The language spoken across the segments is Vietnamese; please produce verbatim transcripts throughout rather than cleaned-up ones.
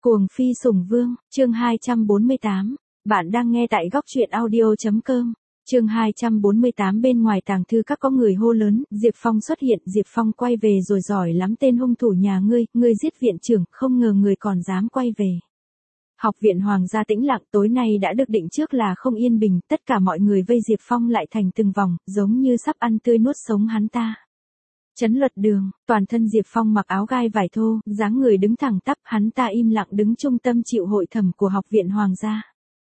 Cuồng phi sủng vương, chương hai trăm bốn mươi tám. Bạn đang nghe tại góc truyện audio.com. Chương hai trăm bốn mươi tám. Bên ngoài tàng thư các có người hô lớn, Diệp Phong xuất hiện, Diệp Phong quay về rồi, giỏi lắm tên hung thủ nhà ngươi, ngươi giết viện trưởng, không ngờ người còn dám quay về. Học viện Hoàng gia tĩnh lặng, tối nay đã được định trước là không yên bình, tất cả mọi người vây Diệp Phong lại thành từng vòng, giống như sắp ăn tươi nuốt sống hắn ta. Trấn Luật Đường, toàn thân Diệp Phong mặc áo gai vải thô, dáng người đứng thẳng tắp, hắn ta im lặng đứng trung tâm chịu hội thẩm của Học viện Hoàng gia.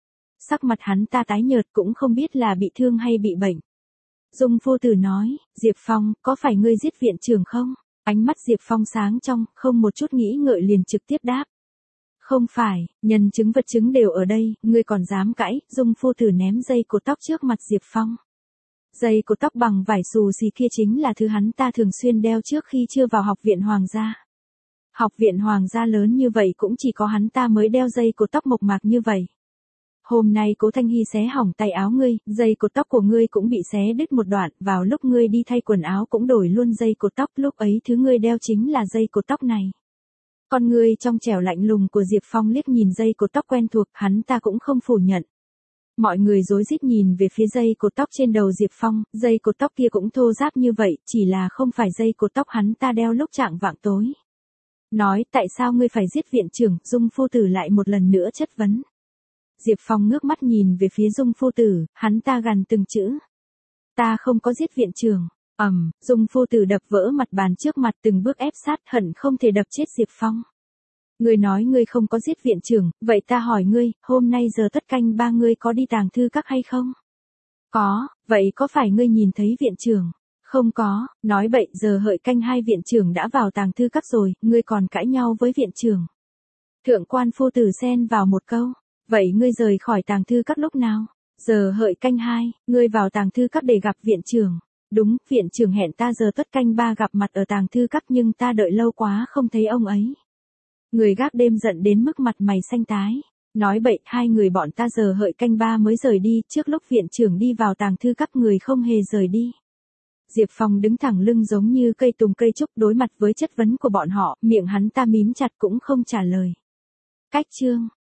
Sắc mặt hắn ta tái nhợt, cũng không biết là bị thương hay bị bệnh. Dung phu tử nói, Diệp Phong, có phải ngươi giết viện trưởng không? Ánh mắt Diệp Phong sáng trong, không một chút nghĩ ngợi liền trực tiếp đáp. Không phải, nhân chứng vật chứng đều ở đây, ngươi còn dám cãi? Dung phu tử ném dây cột tóc trước mặt Diệp Phong. Dây cột tóc bằng vải xù xì kia chính là thứ hắn ta thường xuyên đeo trước khi chưa vào Học viện Hoàng gia. Học viện Hoàng gia lớn như vậy cũng chỉ có hắn ta mới đeo dây cột tóc mộc mạc như vậy. Hôm nay Cố Thanh Hy xé hỏng tay áo ngươi, dây cột tóc của ngươi cũng bị xé đứt một đoạn, vào lúc ngươi đi thay quần áo cũng đổi luôn dây cột tóc, lúc ấy thứ ngươi đeo chính là dây cột tóc này. Con ngươi trong trẻo lạnh lùng của Diệp Phong liếc nhìn dây cột tóc quen thuộc, hắn ta cũng không phủ nhận. Mọi người rối rít nhìn về phía dây cột tóc trên đầu Diệp Phong, dây cột tóc kia cũng thô ráp như vậy, chỉ là không phải dây cột tóc hắn ta đeo lúc chạng vạng tối. Nói, tại sao ngươi phải giết viện trưởng? Dung phu tử lại một lần nữa chất vấn. Diệp Phong ngước mắt nhìn về phía Dung phu tử, hắn ta gằn từng chữ. Ta không có giết viện trưởng. Ầm, um, Dung phu tử đập vỡ mặt bàn trước mặt, từng bước ép sát, hận không thể đập chết Diệp Phong. Ngươi nói ngươi không có giết viện trưởng, vậy ta hỏi ngươi, hôm nay giờ tất canh ba ngươi có đi tàng thư các hay không? Có, vậy có phải ngươi nhìn thấy viện trưởng? Không có, nói bậy, giờ hợi canh hai viện trưởng đã vào tàng thư các rồi, ngươi còn cãi nhau với viện trưởng. Thượng quan phu tử xen vào một câu, vậy ngươi rời khỏi tàng thư các lúc nào? Giờ hợi canh hai, ngươi vào tàng thư các để gặp viện trưởng. Đúng, viện trưởng hẹn ta giờ tất canh ba gặp mặt ở tàng thư các nhưng ta đợi lâu quá không thấy ông ấy. Người gác đêm giận đến mức mặt mày xanh tái. Nói bậy, hai người bọn ta giờ hợi canh ba mới rời đi, trước lúc viện trưởng đi vào tàng thư các người không hề rời đi. Diệp Phong đứng thẳng lưng giống như cây tùng cây trúc, đối mặt với chất vấn của bọn họ, miệng hắn ta mím chặt cũng không trả lời. Cách chương,